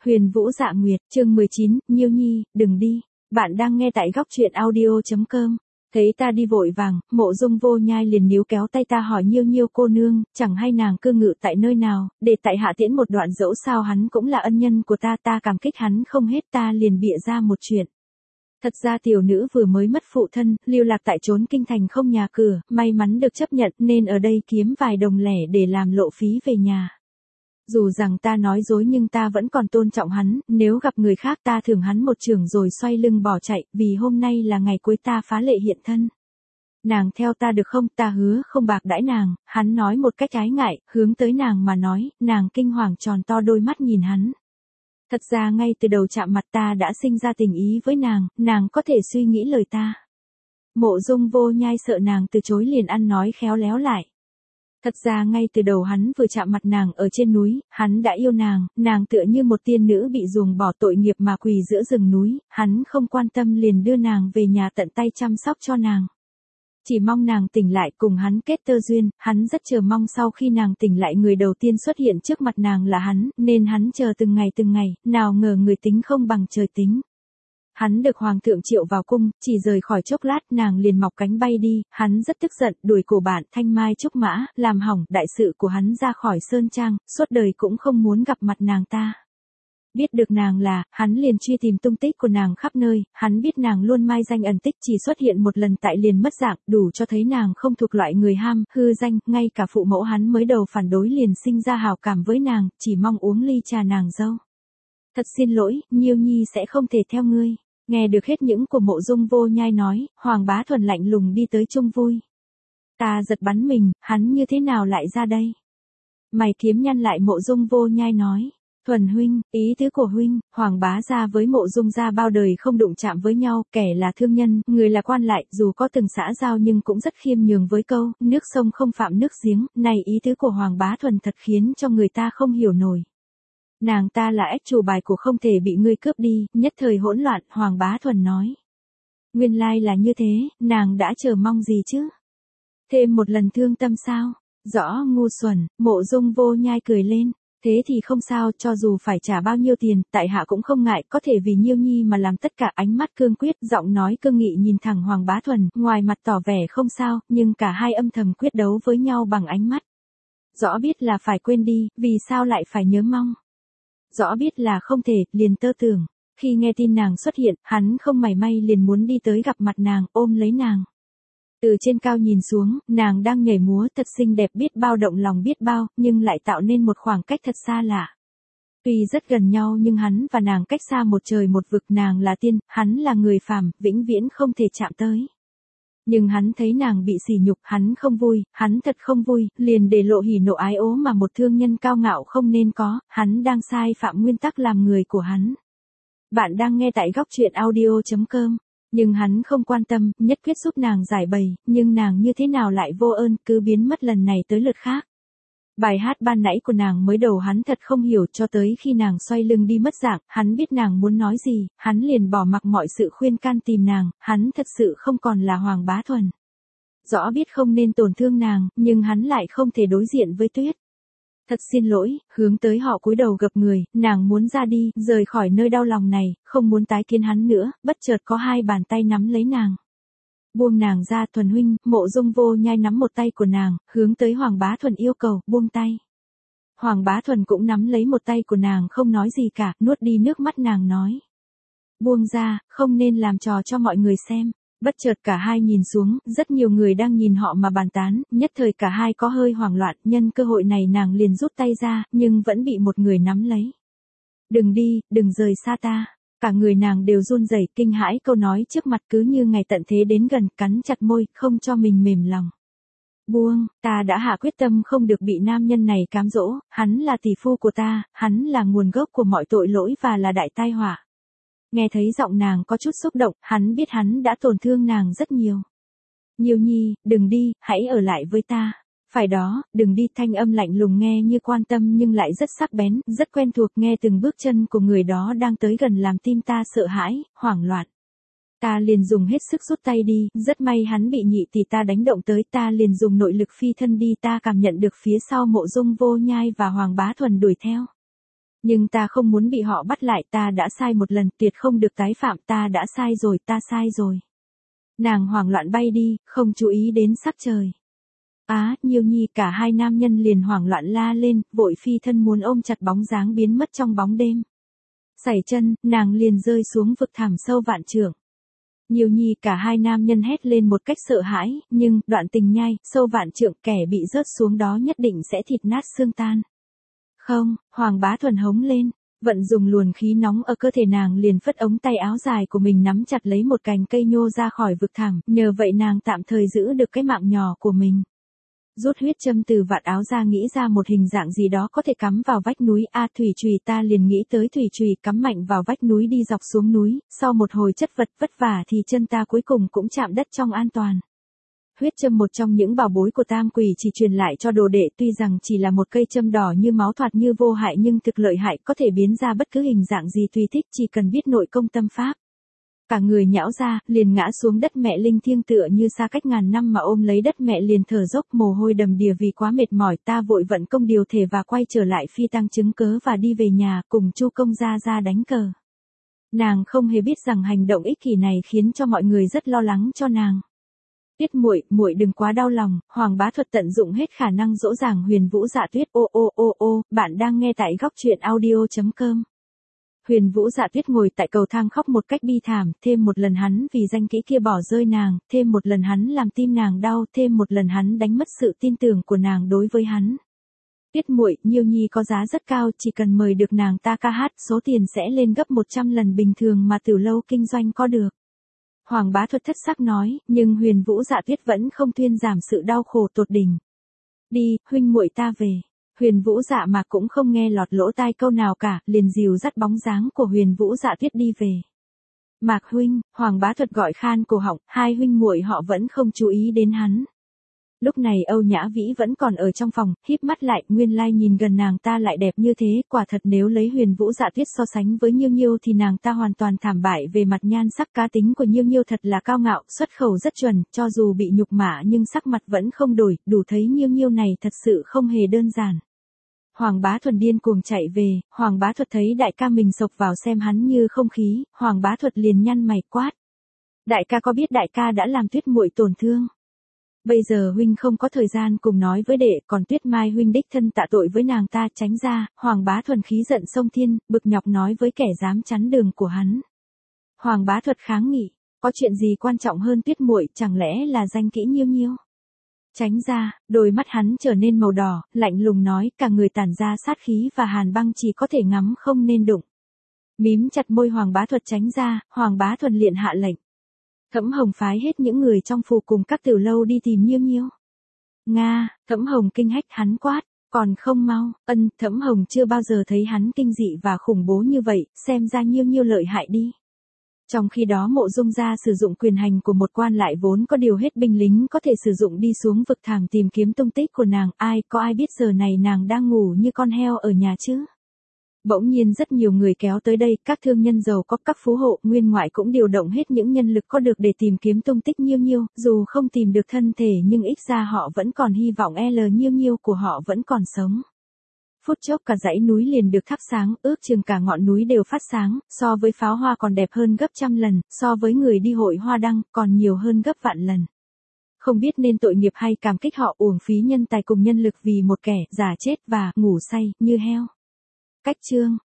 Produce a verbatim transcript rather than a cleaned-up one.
Huyền Vũ Dạ Nguyệt, chương mười chín, Nhiêu Nhi, đừng đi. Bạn đang nghe tại góc truyện audio chấm com. Thấy ta đi vội vàng, Mộ Dung Vô Nhai liền níu kéo tay ta hỏi Nhiêu Nhiêu cô nương, chẳng hay nàng cư ngự tại nơi nào, để tại hạ tiễn một đoạn, dẫu sao hắn cũng là ân nhân của ta, ta cảm kích hắn không hết, ta liền bịa ra một chuyện. Thật ra tiểu nữ vừa mới mất phụ thân, lưu lạc tại trốn kinh thành không nhà cửa, may mắn được chấp nhận nên ở đây kiếm vài đồng lẻ để làm lộ phí về nhà. Dù rằng ta nói dối nhưng ta vẫn còn tôn trọng hắn, nếu gặp người khác ta thưởng hắn một chưởng rồi xoay lưng bỏ chạy, vì hôm nay là ngày cuối ta phá lệ hiện thân. Nàng theo ta được không, ta hứa không bạc đãi nàng, hắn nói một cách ái ngại, hướng tới nàng mà nói, nàng kinh hoàng tròn to đôi mắt nhìn hắn. Thật ra ngay từ đầu chạm mặt ta đã sinh ra tình ý với nàng, nàng có thể suy nghĩ lời ta. Mộ Dung Vô Nhai sợ nàng từ chối liền ăn nói khéo léo lại. Thật ra ngay từ đầu hắn vừa chạm mặt nàng ở trên núi, hắn đã yêu nàng, nàng tựa như một tiên nữ bị ruồng bỏ tội nghiệp mà quỳ giữa rừng núi, hắn không quan tâm liền đưa nàng về nhà tận tay chăm sóc cho nàng. Chỉ mong nàng tỉnh lại cùng hắn kết tơ duyên, hắn rất chờ mong sau khi nàng tỉnh lại người đầu tiên xuất hiện trước mặt nàng là hắn, nên hắn chờ từng ngày từng ngày, nào ngờ người tính không bằng trời tính. Hắn được hoàng thượng triệu vào cung, chỉ rời khỏi chốc lát nàng liền mọc cánh bay đi, hắn rất tức giận, đuổi cổ bạn Thanh Mai Trúc Mã, làm hỏng đại sự của hắn ra khỏi sơn trang, suốt đời cũng không muốn gặp mặt nàng ta. Biết được nàng là, hắn liền truy tìm tung tích của nàng khắp nơi, hắn biết nàng luôn mai danh ẩn tích, chỉ xuất hiện một lần tại liền mất dạng, đủ cho thấy nàng không thuộc loại người ham, hư danh, ngay cả phụ mẫu hắn mới đầu phản đối liền sinh ra hào cảm với nàng, chỉ mong uống ly trà nàng dâu. Thật xin lỗi, Nhiêu Nhi sẽ không thể theo ngươi. Nghe được hết những của Mộ Dung Vô Nhai nói, Hoàng Bá Thuần lạnh lùng đi tới chung vui. Ta giật bắn mình, hắn như thế nào lại ra đây? Mày kiếm nhăn lại, Mộ Dung Vô Nhai nói. Thuần huynh, ý tứ của huynh, Hoàng Bá gia với Mộ Dung gia bao đời không đụng chạm với nhau, kẻ là thương nhân, người là quan lại, dù có từng xã giao nhưng cũng rất khiêm nhường với câu, nước sông không phạm nước giếng, này ý tứ của Hoàng Bá Thuần thật khiến cho người ta không hiểu nổi. Nàng ta là ách chủ bài của không thể bị ngươi cướp đi, nhất thời hỗn loạn, Hoàng Bá Thuần nói. Nguyên lai là như thế, nàng đã chờ mong gì chứ? Thêm một lần thương tâm sao? Rõ ngu xuẩn, Mộ Dung Vô Nhai cười lên. Thế thì không sao, cho dù phải trả bao nhiêu tiền, tại hạ cũng không ngại, có thể vì Nhiêu Nhi mà làm tất cả. Ánh mắt cương quyết, giọng nói cương nghị nhìn thẳng Hoàng Bá Thuần, ngoài mặt tỏ vẻ không sao, nhưng cả hai âm thầm quyết đấu với nhau bằng ánh mắt. Rõ biết là phải quên đi, vì sao lại phải nhớ mong? Rõ biết là không thể, liền tơ tưởng. Khi nghe tin nàng xuất hiện, hắn không mảy may liền muốn đi tới gặp mặt nàng, ôm lấy nàng. Từ trên cao nhìn xuống, nàng đang nhảy múa thật xinh đẹp biết bao, động lòng biết bao, nhưng lại tạo nên một khoảng cách thật xa lạ. Tuy rất gần nhau nhưng hắn và nàng cách xa một trời một vực, nàng là tiên, hắn là người phàm, vĩnh viễn không thể chạm tới. Nhưng hắn thấy nàng bị sỉ nhục, hắn không vui, hắn thật không vui, liền để lộ hỉ nộ ái ố mà một thương nhân cao ngạo không nên có, hắn đang sai phạm nguyên tắc làm người của hắn. Bạn đang nghe tại góc truyện audio chấm com. Nhưng hắn không quan tâm, nhất quyết giúp nàng giải bày, nhưng nàng như thế nào lại vô ơn, cứ biến mất lần này tới lượt khác. Bài hát ban nãy của nàng mới đầu hắn thật không hiểu, cho tới khi nàng xoay lưng đi mất dạng, hắn biết nàng muốn nói gì, hắn liền bỏ mặc mọi sự khuyên can tìm nàng, hắn thật sự không còn là Hoàng Bá Thuần. Rõ biết không nên tổn thương nàng, nhưng hắn lại không thể đối diện với Tuyết. Thật xin lỗi, hướng tới họ cúi đầu gập người, nàng muốn ra đi, rời khỏi nơi đau lòng này, không muốn tái kiến hắn nữa, bất chợt có hai bàn tay nắm lấy nàng. Buông nàng ra. Thuần huynh, Mộ Dung Vô Nhai nắm một tay của nàng, hướng tới Hoàng Bá Thuần yêu cầu, buông tay. Hoàng Bá Thuần cũng nắm lấy một tay của nàng không nói gì cả, nuốt đi nước mắt nàng nói. Buông ra, không nên làm trò cho mọi người xem. Bất chợt cả hai nhìn xuống, rất nhiều người đang nhìn họ mà bàn tán, nhất thời cả hai có hơi hoảng loạn, nhân cơ hội này nàng liền rút tay ra, nhưng vẫn bị một người nắm lấy. Đừng đi, đừng rời xa ta. Cả người nàng đều run rẩy, kinh hãi câu nói trước mặt, cứ như ngày tận thế đến gần, cắn chặt môi, không cho mình mềm lòng. Buông, ta đã hạ quyết tâm không được bị nam nhân này cám dỗ, hắn là tỷ phu của ta, hắn là nguồn gốc của mọi tội lỗi và là đại tai họa. Nghe thấy giọng nàng có chút xúc động, hắn biết hắn đã tổn thương nàng rất nhiều. Nhiêu Nhi, đừng đi, hãy ở lại với ta. Phải đó, đừng đi. Thanh âm lạnh lùng nghe như quan tâm nhưng lại rất sắc bén, rất quen thuộc, nghe từng bước chân của người đó đang tới gần làm tim ta sợ hãi, hoảng loạn. Ta liền dùng hết sức rút tay đi, rất may hắn bị nhị tỷ ta đánh động tới, ta liền dùng nội lực phi thân đi, ta cảm nhận được phía sau Mộ Dung Vô Nhai và Hoàng Bá Thuần đuổi theo. Nhưng ta không muốn bị họ bắt lại, ta đã sai một lần, tuyệt không được tái phạm, ta đã sai rồi, ta sai rồi. Nàng hoảng loạn bay đi, không chú ý đến sắc trời. Á, Nhiêu Nhi, cả hai nam nhân liền hoảng loạn la lên, vội phi thân muốn ôm chặt bóng dáng biến mất trong bóng đêm. Sẩy chân, nàng liền rơi xuống vực thẳm sâu vạn trượng. Nhiêu Nhi, cả hai nam nhân hét lên một cách sợ hãi, nhưng, đoạn tình nhai, sâu vạn trượng, kẻ bị rớt xuống đó nhất định sẽ thịt nát xương tan. Không, Hoàng Bá Thuần hống lên, vận dùng luồng khí nóng ở cơ thể nàng liền phất ống tay áo dài của mình nắm chặt lấy một cành cây nhô ra khỏi vực thẳm, nhờ vậy nàng tạm thời giữ được cái mạng nhỏ của mình. Rút huyết châm từ vạt áo ra nghĩ ra một hình dạng gì đó có thể cắm vào vách núi, a thủy chùy, ta liền nghĩ tới thủy chùy cắm mạnh vào vách núi đi dọc xuống núi, sau một hồi chất vật vất vả thì chân ta cuối cùng cũng chạm đất trong an toàn. Huyết châm, một trong những bảo bối của Tam Quỷ chỉ truyền lại cho đồ đệ, tuy rằng chỉ là một cây châm đỏ như máu thoạt như vô hại nhưng thực lợi hại, có thể biến ra bất cứ hình dạng gì tùy thích, chỉ cần biết nội công tâm pháp. Cả người nhão ra, liền ngã xuống đất, mẹ linh thiêng tựa như xa cách ngàn năm mà ôm lấy đất, mẹ liền thở dốc mồ hôi đầm đìa vì quá mệt mỏi, ta vội vận công điều thể và quay trở lại phi tăng chứng cớ và đi về nhà cùng Chu công gia ra đánh cờ. Nàng không hề biết rằng hành động ích kỷ này khiến cho mọi người rất lo lắng cho nàng. Tuyết muội, muội đừng quá đau lòng, Hoàng Bá Thuật tận dụng hết khả năng dỗ dàng Huyền Vũ Dạ Tuyết. Ô ô ô ô, bạn đang nghe tại góc truyện audio chấm com. Huyền Vũ Dạ Tuyết ngồi tại cầu thang khóc một cách bi thảm, thêm một lần hắn vì danh kỹ kia bỏ rơi nàng, thêm một lần hắn làm tim nàng đau, thêm một lần hắn đánh mất sự tin tưởng của nàng đối với hắn. Tuyết muội, Nhiêu Nhi có giá rất cao, chỉ cần mời được nàng ta ca hát, số tiền sẽ lên gấp một trăm lần bình thường mà Tử Lâu kinh doanh có được. Hoàng Bá Thuật thất sắc nói, nhưng Huyền Vũ Dạ Tuyết vẫn không thuyên giảm sự đau khổ tột đỉnh. Đi, huynh muội ta về. Huyền Vũ Dạ Mạc cũng không nghe lọt lỗ tai câu nào cả, liền dìu dắt bóng dáng của Huyền Vũ Dạ Tuyết đi về. Mạc huynh, Hoàng Bá Thuật gọi khan cổ họng, hai huynh muội họ vẫn không chú ý đến hắn. Lúc này Âu Nhã Vĩ vẫn còn ở trong phòng, híp mắt lại, nguyên lai nhìn gần nàng ta lại đẹp như thế, quả thật nếu lấy Huyền Vũ Dạ Tuyết so sánh với Nhiêu Nhiêu thì nàng ta hoàn toàn thảm bại về mặt nhan sắc, cá tính của Nhiêu Nhiêu thật là cao ngạo, xuất khẩu rất chuẩn, cho dù bị nhục mạ nhưng sắc mặt vẫn không đổi, đủ thấy Nhiêu Nhiêu này thật sự không hề đơn giản. Hoàng Bá Thuần điên cuồng chạy về, Hoàng Bá Thuật thấy đại ca mình sộc vào xem hắn như không khí, Hoàng Bá Thuật liền nhăn mày quát. Đại ca có biết đại ca đã làm Tuyết muội tổn thương? Bây giờ huynh không có thời gian cùng nói với đệ, còn Tuyết Mai huynh đích thân tạ tội với nàng ta, tránh ra. Hoàng Bá Thuần khí giận sông thiên, bực nhọc nói với kẻ dám chắn đường của hắn. Hoàng Bá Thuật kháng nghị, có chuyện gì quan trọng hơn Tuyết muội, chẳng lẽ là danh kỹ Nhiêu Nhiêu? Tránh ra, đôi mắt hắn trở nên màu đỏ, lạnh lùng nói, cả người tản ra sát khí và hàn băng chỉ có thể ngắm không nên đụng. Mím chặt môi Hoàng Bá Thuật tránh ra, Hoàng Bá Thuần liền hạ lệnh. Thẩm Hồng phái hết những người trong phủ cùng các tiểu lâu đi tìm Nhiêu Nhiêu. Nga, Thẩm Hồng kinh hách, hắn quát, còn không mau, ân, Thẩm Hồng chưa bao giờ thấy hắn kinh dị và khủng bố như vậy, xem ra Nhiêu Nhiêu lợi hại đi. Trong khi đó Mộ Dung gia sử dụng quyền hành của một quan lại vốn có điều hết binh lính có thể sử dụng đi xuống vực thẳm tìm kiếm tung tích của nàng, ai có ai biết giờ này nàng đang ngủ như con heo ở nhà chứ. Bỗng nhiên rất nhiều người kéo tới đây, các thương nhân giàu có, các phú hộ, nguyên ngoại cũng điều động hết những nhân lực có được để tìm kiếm tung tích Nhiêu Nhiêu, dù không tìm được thân thể nhưng ít ra họ vẫn còn hy vọng L Nhiêu Nhiêu của họ vẫn còn sống. Phút chốc cả dãy núi liền được thắp sáng, ước chừng cả ngọn núi đều phát sáng, so với pháo hoa còn đẹp hơn gấp trăm lần, so với người đi hội hoa đăng còn nhiều hơn gấp vạn lần. Không biết nên tội nghiệp hay cảm kích họ uổng phí nhân tài cùng nhân lực vì một kẻ giả chết và ngủ say như heo. Cách chương